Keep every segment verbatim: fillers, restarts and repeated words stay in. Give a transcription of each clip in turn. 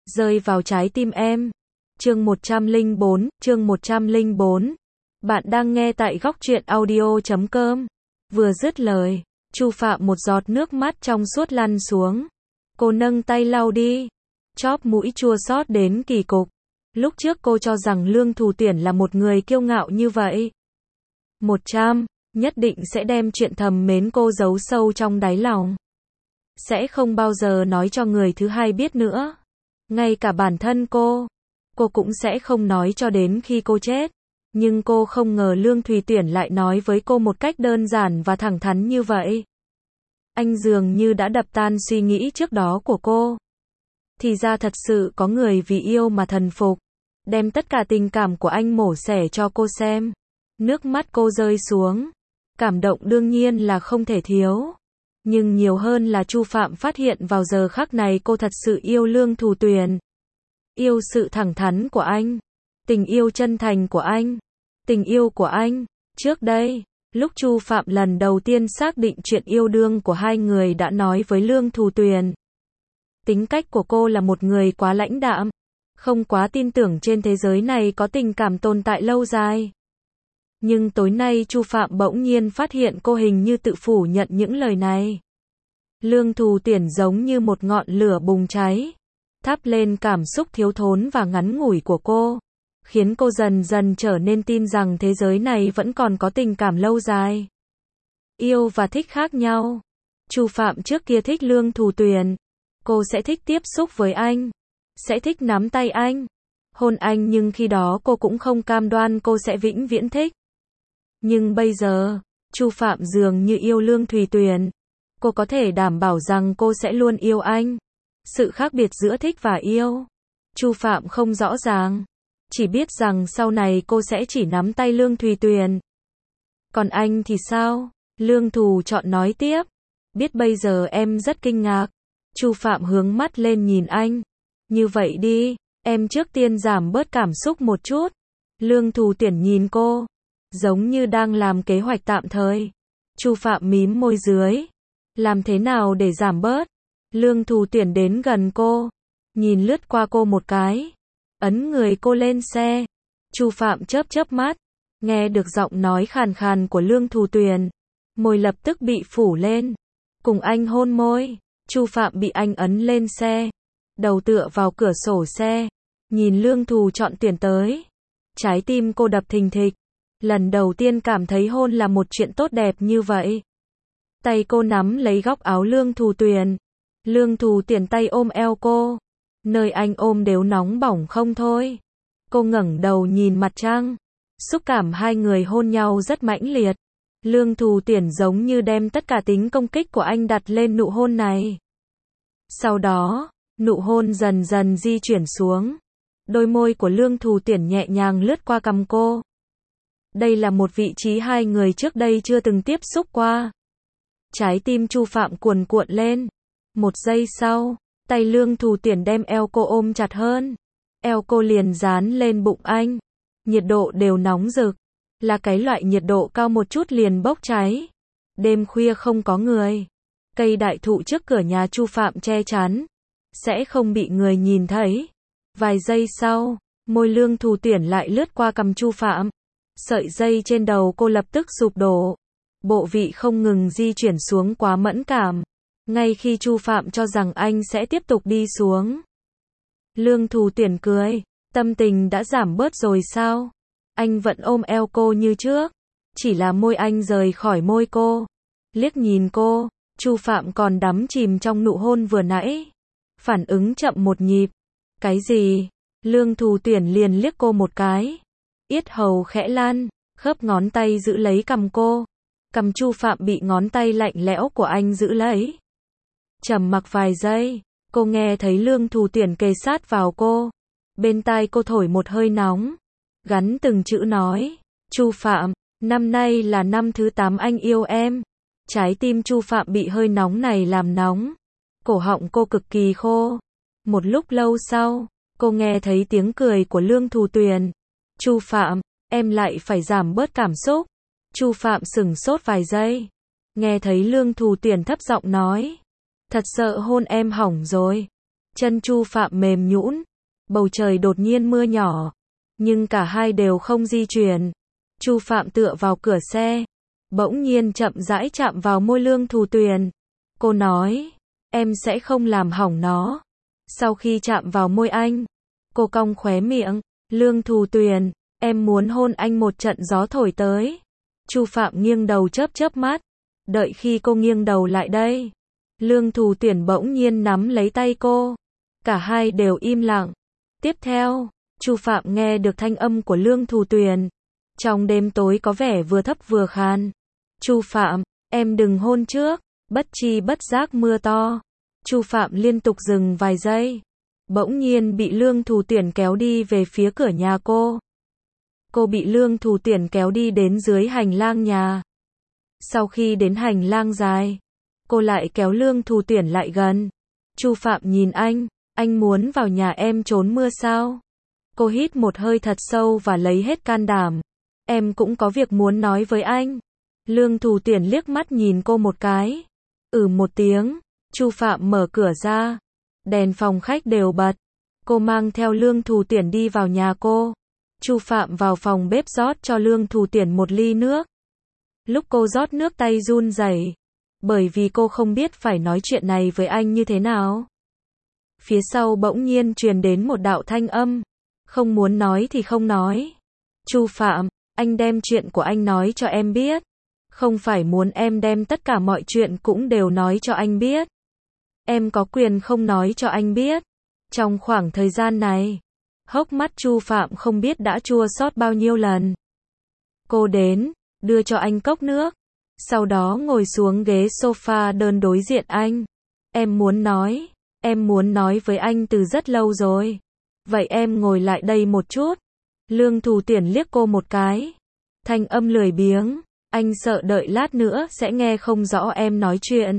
rơi vào trái tim em. Chương một trăm lẻ bốn, chương một trăm lẻ bốn. Bạn đang nghe tại góc truyện audio chấm com. Vừa dứt lời, Chu Phạm một giọt nước mắt trong suốt lăn xuống. Cô nâng tay lau đi, chóp mũi chua xót đến kỳ cục. Lúc trước cô cho rằng Lương Thù Tuyển là một người kiêu ngạo như vậy. Một trăm, nhất định sẽ đem chuyện thầm mến cô giấu sâu trong đáy lòng. Sẽ không bao giờ nói cho người thứ hai biết nữa. Ngay cả bản thân cô, cô cũng sẽ không nói cho đến khi cô chết. Nhưng cô không ngờ Lương Thùy Tuyển lại nói với cô một cách đơn giản và thẳng thắn như vậy. Anh dường như đã đập tan suy nghĩ trước đó của cô. Thì ra thật sự có người vì yêu mà thần phục, đem tất cả tình cảm của anh mổ xẻ cho cô xem. Nước mắt cô rơi xuống. Cảm động đương nhiên là không thể thiếu. Nhưng nhiều hơn là Chu Phạm phát hiện vào giờ khắc này cô thật sự yêu Lương Thù Tuyển. Yêu sự thẳng thắn của anh. Tình yêu chân thành của anh. Tình yêu của anh. Trước đây, lúc Chu Phạm lần đầu tiên xác định chuyện yêu đương của hai người đã nói với Lương Thù Tuyển. Tính cách của cô là một người quá lãnh đạm. Không quá tin tưởng trên thế giới này có tình cảm tồn tại lâu dài. Nhưng tối nay Chu Phạm bỗng nhiên phát hiện cô hình như tự phủ nhận những lời này. Lương Thù Tuyển giống như một ngọn lửa bùng cháy, thắp lên cảm xúc thiếu thốn và ngắn ngủi của cô, khiến cô dần dần trở nên tin rằng thế giới này vẫn còn có tình cảm lâu dài. Yêu và thích khác nhau. Chu Phạm trước kia thích Lương Thù Tuyển, cô sẽ thích tiếp xúc với anh, sẽ thích nắm tay anh, hôn anh, nhưng khi đó cô cũng không cam đoan cô sẽ vĩnh viễn thích. Nhưng bây giờ, Chu Phạm dường như yêu Lương Thùy Tuyển. Cô có thể đảm bảo rằng cô sẽ luôn yêu anh. Sự khác biệt giữa thích và yêu, Chu Phạm không rõ ràng. Chỉ biết rằng sau này cô sẽ chỉ nắm tay Lương Thùy Tuyển. Còn anh thì sao? Lương Thù chọn nói tiếp. Biết bây giờ em rất kinh ngạc. Chu Phạm hướng mắt lên nhìn anh. Như vậy đi, em trước tiên giảm bớt cảm xúc một chút. Lương Thù Tuyển nhìn cô, giống như đang làm kế hoạch tạm thời. Chu Phạm mím môi dưới. Làm thế nào để giảm bớt? Lương Thù Tuyển đến gần cô, nhìn lướt qua cô một cái, ấn người cô lên xe. Chu Phạm chớp chớp mắt, nghe được giọng nói khàn khàn của Lương Thù Tuyển, môi lập tức bị phủ lên. Cùng anh hôn môi. Chu Phạm bị anh ấn lên xe, đầu tựa vào cửa sổ xe, nhìn Lương Thù chọn Tuyển tới. Trái tim cô đập thình thịch. Lần đầu tiên cảm thấy hôn là một chuyện tốt đẹp như vậy. Tay cô nắm lấy góc áo Lương Thù Tuyển. Lương Thù Tuyển tay ôm eo cô. Nơi anh ôm đều nóng bỏng không thôi. Cô ngẩng đầu nhìn mặt trăng. Xúc cảm hai người hôn nhau rất mãnh liệt. Lương Thù Tuyển giống như đem tất cả tính công kích của anh đặt lên nụ hôn này. Sau đó, nụ hôn dần dần di chuyển xuống. Đôi môi của Lương Thù Tuyển nhẹ nhàng lướt qua cằm cô. Đây là một vị trí hai người trước đây chưa từng tiếp xúc qua. Trái tim Chu Phạm cuồn cuộn lên. Một giây sau, tay Lương Thù Tuyển đem eo cô ôm chặt hơn. Eo cô liền dán lên bụng anh. Nhiệt độ đều nóng rực. Là cái loại nhiệt độ cao một chút liền bốc cháy. Đêm khuya không có người. Cây đại thụ trước cửa nhà Chu Phạm che chắn. Sẽ không bị người nhìn thấy. Vài giây sau, môi Lương Thù Tuyển lại lướt qua cằm Chu Phạm. Sợi dây trên đầu cô lập tức sụp đổ. Bộ vị không ngừng di chuyển xuống quá mẫn cảm. Ngay khi Chu Phạm cho rằng anh sẽ tiếp tục đi xuống. Lương Thù Tuyển cười. Tâm tình đã giảm bớt rồi sao? Anh vẫn ôm eo cô như trước. Chỉ là môi anh rời khỏi môi cô. Liếc nhìn cô, Chu Phạm còn đắm chìm trong nụ hôn vừa nãy. Phản ứng chậm một nhịp. Cái gì? Lương Thù Tuyển liền liếc cô một cái. Yết hầu khẽ lan, khớp ngón tay giữ lấy cằm cô. Cằm Chu Phạm bị ngón tay lạnh lẽo của anh giữ lấy. Trầm mặc vài giây, cô nghe thấy Lương Thù Tuyển kề sát vào cô. Bên tai cô thổi một hơi nóng, gắn từng chữ nói. Chu Phạm, năm nay là năm thứ tám anh yêu em. Trái tim Chu Phạm bị hơi nóng này làm nóng. Cổ họng cô cực kỳ khô. Một lúc lâu sau, cô nghe thấy tiếng cười của Lương Thù Tuyển. Chu Phạm, em lại phải giảm bớt cảm xúc. Chu Phạm sửng sốt vài giây. Nghe thấy Lương Thù Tuyển thấp giọng nói. Thật sợ hôn em hỏng rồi. Chân Chu Phạm mềm nhũn, bầu trời đột nhiên mưa nhỏ, nhưng cả hai đều không di chuyển. Chu Phạm tựa vào cửa xe, bỗng nhiên chậm rãi chạm vào môi Lương Thù Tuyền. Cô nói, em sẽ không làm hỏng nó. Sau khi chạm vào môi anh, cô cong khóe miệng, Lương Thù Tuyền, em muốn hôn anh một trận gió thổi tới. Chu Phạm nghiêng đầu chớp chớp mắt, đợi khi cô nghiêng đầu lại đây, Lương Thù Tuyền bỗng nhiên nắm lấy tay cô. Cả hai đều im lặng. Tiếp theo, Chu Phạm nghe được thanh âm của Lương Thù Tuyền. Trong đêm tối có vẻ vừa thấp vừa khan. Chu Phạm, em đừng hôn trước. Bất chi bất giác mưa to. Chu Phạm liên tục dừng vài giây. Bỗng nhiên bị Lương Thù Tuyền kéo đi về phía cửa nhà cô. Cô bị Lương Thù Tuyền kéo đi đến dưới hành lang nhà. Sau khi đến hành lang dài, cô lại kéo Lương Thù Tuyền lại gần. Chu Phạm nhìn anh, anh muốn vào nhà em trốn mưa sao? Cô hít một hơi thật sâu và lấy hết can đảm. Em cũng có việc muốn nói với anh. Lương Thù Tuyền liếc mắt nhìn cô một cái. Ừ một tiếng, Chu Phạm mở cửa ra. Đèn phòng khách đều bật. Cô mang theo Lương Thù Tuyền đi vào nhà cô. Chu Phạm vào phòng bếp rót cho Lương Thù Tuyền một ly nước. Lúc cô rót nước tay run rẩy, bởi vì cô không biết phải nói chuyện này với anh như thế nào. Phía sau bỗng nhiên truyền đến một đạo thanh âm. Không muốn nói thì không nói. Chu Phạm, anh đem chuyện của anh nói cho em biết. Không phải muốn em đem tất cả mọi chuyện cũng đều nói cho anh biết. Em có quyền không nói cho anh biết. Trong khoảng thời gian này, hốc mắt Chu Phạm không biết đã chua xót bao nhiêu lần. Cô đến, đưa cho anh cốc nước. Sau đó ngồi xuống ghế sofa đơn đối diện anh. Em muốn nói, em muốn nói với anh từ rất lâu rồi. Vậy em ngồi lại đây một chút. Lương Thù Tuyền liếc cô một cái. Thanh âm lười biếng, anh sợ đợi lát nữa sẽ nghe không rõ em nói chuyện.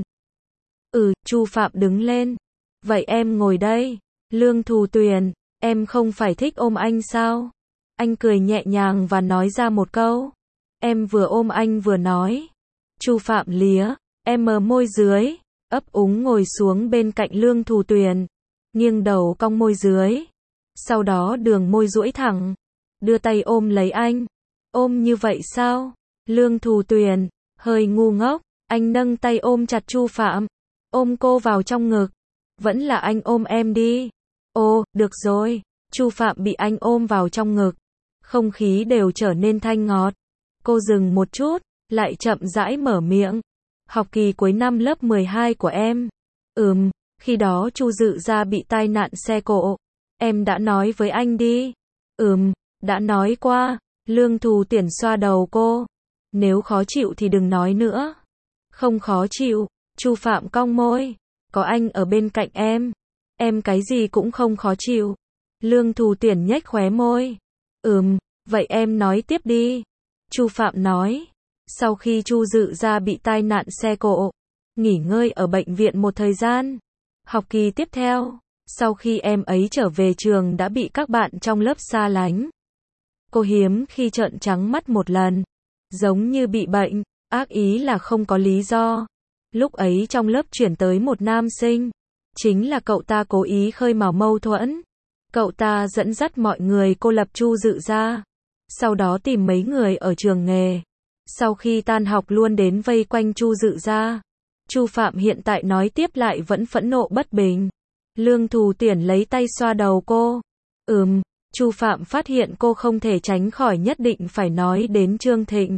Ừ, Chu Phạm đứng lên. Vậy em ngồi đây. Lương Thù Tuyền, em không phải thích ôm anh sao? Anh cười nhẹ nhàng và nói ra một câu. Em vừa ôm anh vừa nói. Chu Phạm lía, em mờ môi dưới, ấp úng ngồi xuống bên cạnh Lương Thù Tuyền, nghiêng đầu cong môi dưới. Sau đó đường môi duỗi thẳng, đưa tay ôm lấy anh. Ôm như vậy sao? Lương Thù Tuyền, hơi ngu ngốc, anh nâng tay ôm chặt Chu Phạm, ôm cô vào trong ngực. Vẫn là anh ôm em đi. Ô, được rồi. Chu Phạm bị anh ôm vào trong ngực. Không khí đều trở nên thanh ngọt. Cô dừng một chút, lại chậm rãi mở miệng. Học kỳ cuối năm lớp mười hai của em. Ừm, khi đó Chu Dự Gia bị tai nạn xe cộ. Em đã nói với anh đi. Ừm, đã nói qua. Lương Thù Tuyền xoa đầu cô. Nếu khó chịu thì đừng nói nữa. Không khó chịu. Chu Phạm cong môi. Có anh ở bên cạnh em. Em cái gì cũng không khó chịu. Lương Thù Tuyền nhếch khóe môi. Ừm, vậy em nói tiếp đi. Chu Phạm nói. Sau khi Chu Dự Gia bị tai nạn xe cộ, nghỉ ngơi ở bệnh viện một thời gian. Học kỳ tiếp theo, sau khi em ấy trở về trường đã bị các bạn trong lớp xa lánh. Cô hiếm khi trợn trắng mắt một lần, giống như bị bệnh, ác ý là không có lý do. Lúc ấy trong lớp chuyển tới một nam sinh, chính là cậu ta cố ý khơi mào mâu thuẫn. Cậu ta dẫn dắt mọi người cô lập Chu Dự Gia, sau đó tìm mấy người ở trường nghề. Sau khi tan học luôn đến vây quanh Chu Dự Gia. Chu Phạm hiện tại nói tiếp lại vẫn phẫn nộ bất bình. Lương Thù Tuyền lấy tay xoa đầu cô. Ừm, Chu Phạm phát hiện cô không thể tránh khỏi nhất định phải nói đến Trương Thịnh.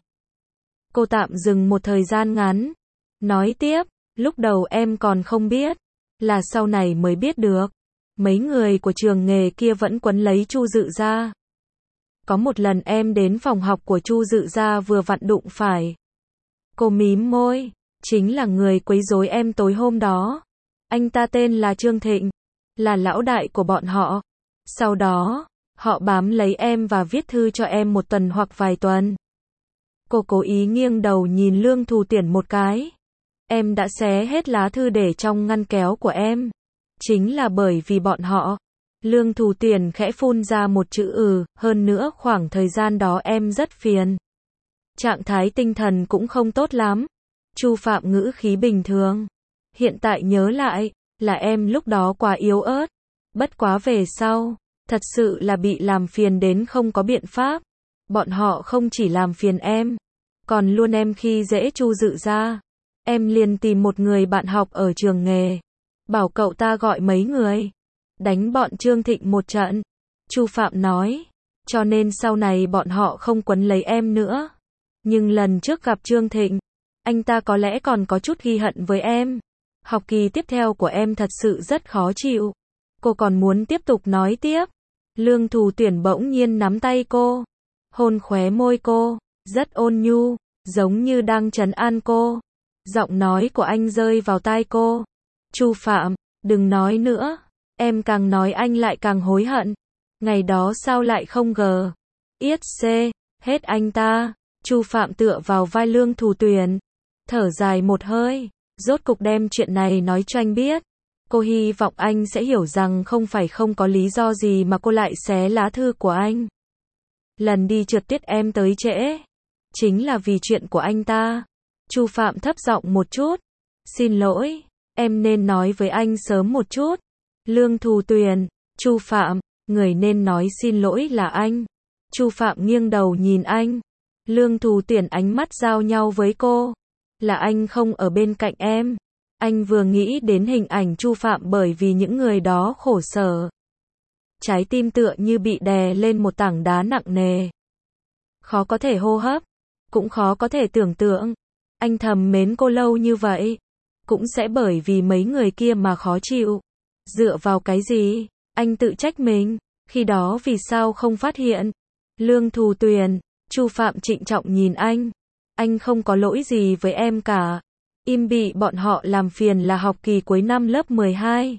Cô tạm dừng một thời gian ngắn. Nói tiếp, lúc đầu em còn không biết, là sau này mới biết được. Mấy người của trường nghề kia vẫn quấn lấy Chu Dự Gia. Có một lần em đến phòng học của Chu Dự Gia vừa vặn đụng phải. Cô mím môi, chính là người quấy rối em tối hôm đó. Anh ta tên là Trương Thịnh, là lão đại của bọn họ. Sau đó, họ bám lấy em và viết thư cho em một tuần hoặc vài tuần. Cô cố ý nghiêng đầu nhìn Lương Thù Tuyền một cái. Em đã xé hết lá thư để trong ngăn kéo của em. Chính là bởi vì bọn họ. Lương Thù Tuyền khẽ phun ra một chữ ừ, hơn nữa khoảng thời gian đó em rất phiền. Trạng thái tinh thần cũng không tốt lắm. Chu Phạm ngữ khí bình thường. Hiện tại nhớ lại, Là em lúc đó quá yếu ớt. Bất quá về sau, thật sự là bị làm phiền đến không có biện pháp. Bọn họ không chỉ làm phiền em, còn luôn em khi dễ Chu Dự ra. Em liền tìm một người bạn học ở trường nghề, bảo cậu ta gọi mấy người, đánh bọn Trương Thịnh một trận. Chu Phạm nói, cho nên sau này bọn họ không quấn lấy em nữa. Nhưng lần trước gặp Trương Thịnh, anh ta có lẽ còn có chút ghi hận với em. Học kỳ tiếp theo của em thật sự rất khó chịu. Cô còn muốn tiếp tục nói tiếp. Lương Thù Tuyển bỗng nhiên nắm tay cô, hôn khóe môi cô, rất ôn nhu, giống như đang trấn an cô. Giọng nói của anh rơi vào tai cô. Chu Phạm, đừng nói nữa. Em càng nói anh lại càng hối hận. Ngày đó sao lại không gờ. Yết xê, hết anh ta. Chu Phạm tựa vào vai Lương Thù Tuyển, thở dài một hơi, rốt cục đem chuyện này nói cho anh biết. Cô hy vọng anh sẽ hiểu rằng không phải không có lý do gì mà cô lại xé lá thư của anh. Lần đi trượt tuyết em tới trễ, chính là vì chuyện của anh ta. Chu Phạm thấp giọng một chút. Xin lỗi, em nên nói với anh sớm một chút. Lương Thù Tuyển, Chu Phạm, người nên nói xin lỗi là anh. Chu Phạm nghiêng đầu nhìn anh. Lương Thù Tuyển ánh mắt giao nhau với cô. Là anh không ở bên cạnh em. Anh vừa nghĩ đến hình ảnh Chu Phạm bởi vì những người đó khổ sở. Trái tim tựa như bị đè lên một tảng đá nặng nề. Khó có thể hô hấp, cũng khó có thể tưởng tượng. Anh thầm mến cô lâu như vậy, cũng sẽ bởi vì mấy người kia mà khó chịu. Dựa vào cái gì? Anh tự trách mình, khi đó vì sao không phát hiện? Lương Thù Tuyển, Chu Phạm trịnh trọng nhìn anh. Anh không có lỗi gì với em cả. Im bị bọn họ làm phiền là học kỳ cuối năm lớp mười hai.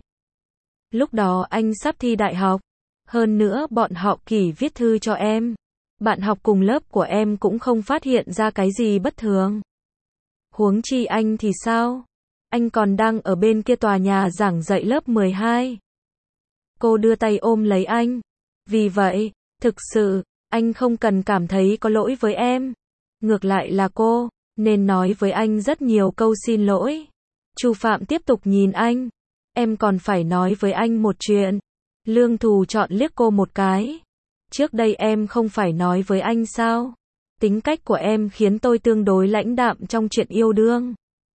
Lúc đó anh sắp thi đại học. Hơn nữa bọn họ kỳ viết thư cho em. Bạn học cùng lớp của em cũng không phát hiện ra cái gì bất thường. Huống chi anh thì sao? Anh còn đang ở bên kia tòa nhà giảng dạy lớp mười hai. Cô đưa tay ôm lấy anh. Vì vậy, thực sự, anh không cần cảm thấy có lỗi với em. Ngược lại là cô nên nói với anh rất nhiều câu xin lỗi. Chu Phạm tiếp tục nhìn anh. Em còn phải nói với anh một chuyện. Lương Thù chọn liếc cô một cái. Trước đây em không phải nói với anh sao? Tính cách của em khiến tôi tương đối lãnh đạm trong chuyện yêu đương.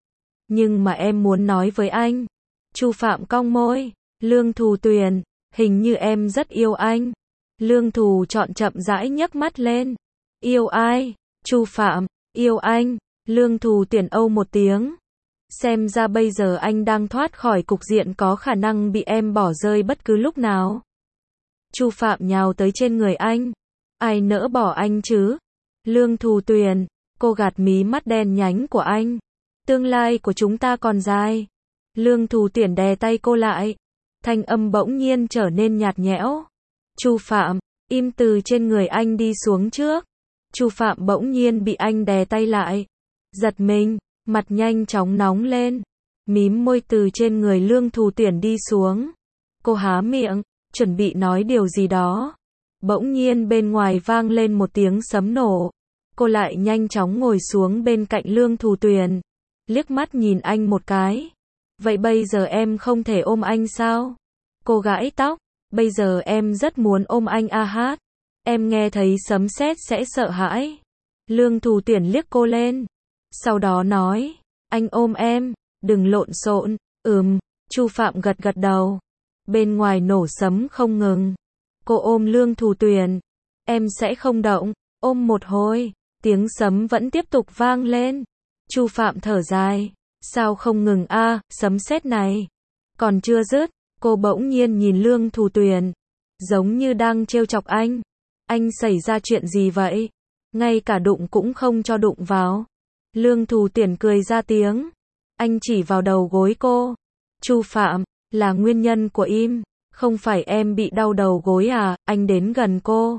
Nhưng mà em muốn nói với anh. Chu Phạm cong môi. Lương Thù Tuyển, hình như em rất yêu anh. Lương Thù chọn chậm rãi nhấc mắt lên. Yêu ai? Chu Phạm, yêu anh. Lương Thù Tuyển âu một tiếng. Xem ra bây giờ anh đang thoát khỏi cục diện có khả năng bị em bỏ rơi bất cứ lúc nào. Chu Phạm nhào tới trên người anh. Ai nỡ bỏ anh chứ? Lương Thù Tuyển, cô gạt mí mắt đen nhánh của anh. Tương lai của chúng ta còn dài. Lương Thù Tuyển đè tay cô lại. Thanh âm bỗng nhiên trở nên nhạt nhẽo. Chu Phạm, im từ trên người anh đi xuống trước. Chu Phạm bỗng nhiên bị anh đè tay lại. Giật mình, mặt nhanh chóng nóng lên. Mím môi từ trên người Lương Thù Tuyển đi xuống. Cô há miệng, chuẩn bị nói điều gì đó. Bỗng nhiên bên ngoài vang lên một tiếng sấm nổ. Cô lại nhanh chóng ngồi xuống bên cạnh Lương Thù Tuyển. Liếc mắt nhìn anh một cái. Vậy bây giờ em không thể ôm anh sao? Cô gãi tóc. Bây giờ em rất muốn ôm anh a hát. Em nghe thấy sấm sét sẽ sợ hãi. Lương Thù Tuyển liếc cô lên. Sau đó nói. Anh ôm em. Đừng lộn xộn. Ừm. Chu Phạm gật gật đầu. Bên ngoài nổ sấm không ngừng. Cô ôm Lương Thù Tuyển. Em sẽ không động. Ôm một hồi. Tiếng sấm vẫn tiếp tục vang lên. Chu Phạm thở dài. Sao không ngừng a, à, sấm sét này. Còn chưa dứt. Cô bỗng nhiên nhìn Lương Thù Tuyển. Giống như đang trêu chọc anh. Anh xảy ra chuyện gì vậy? Ngay cả đụng cũng không cho đụng vào. Lương Thù Tuyển cười ra tiếng. Anh chỉ vào đầu gối cô. Chu Phạm, là nguyên nhân của im. Không phải em bị đau đầu gối à? Anh đến gần cô.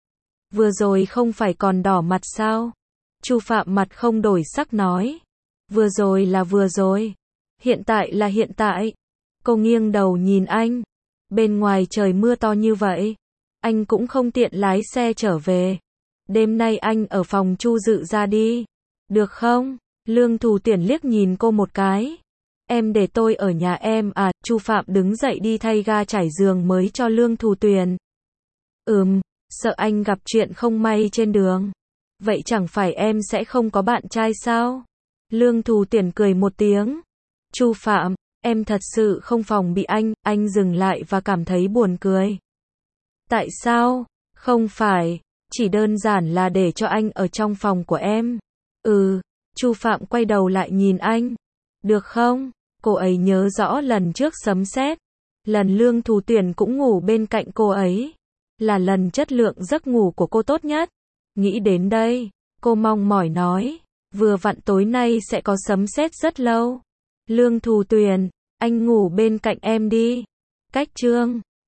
Vừa rồi không phải còn đỏ mặt sao? Chu Phạm mặt không đổi sắc nói. Vừa rồi là vừa rồi. Hiện tại là hiện tại. Cô nghiêng đầu nhìn anh. Bên ngoài trời mưa to như vậy. Anh cũng không tiện lái xe trở về. Đêm nay anh ở phòng Chu Dự ra đi. Được không? Lương Thù Tuyển liếc nhìn cô một cái. Em để tôi ở nhà em à, Chu Phạm đứng dậy đi thay ga trải giường mới cho Lương Thù Tuyền. Ừm, sợ anh gặp chuyện không may trên đường. Vậy chẳng phải em sẽ không có bạn trai sao? Lương Thù Tuyền cười một tiếng. Chu Phạm, em thật sự không phòng bị anh, anh dừng lại và cảm thấy buồn cười. Tại sao? Không phải, chỉ đơn giản là để cho anh ở trong phòng của em. Ừ, Chu Phạm quay đầu lại nhìn anh. Được không? Cô ấy nhớ rõ lần trước sấm sét, lần Lương Thù Tuyền cũng ngủ bên cạnh cô ấy, là lần chất lượng giấc ngủ của cô tốt nhất. Nghĩ đến đây, cô mong mỏi nói, vừa vặn tối nay sẽ có sấm sét rất lâu. Lương Thù Tuyền, anh ngủ bên cạnh em đi. Cách chương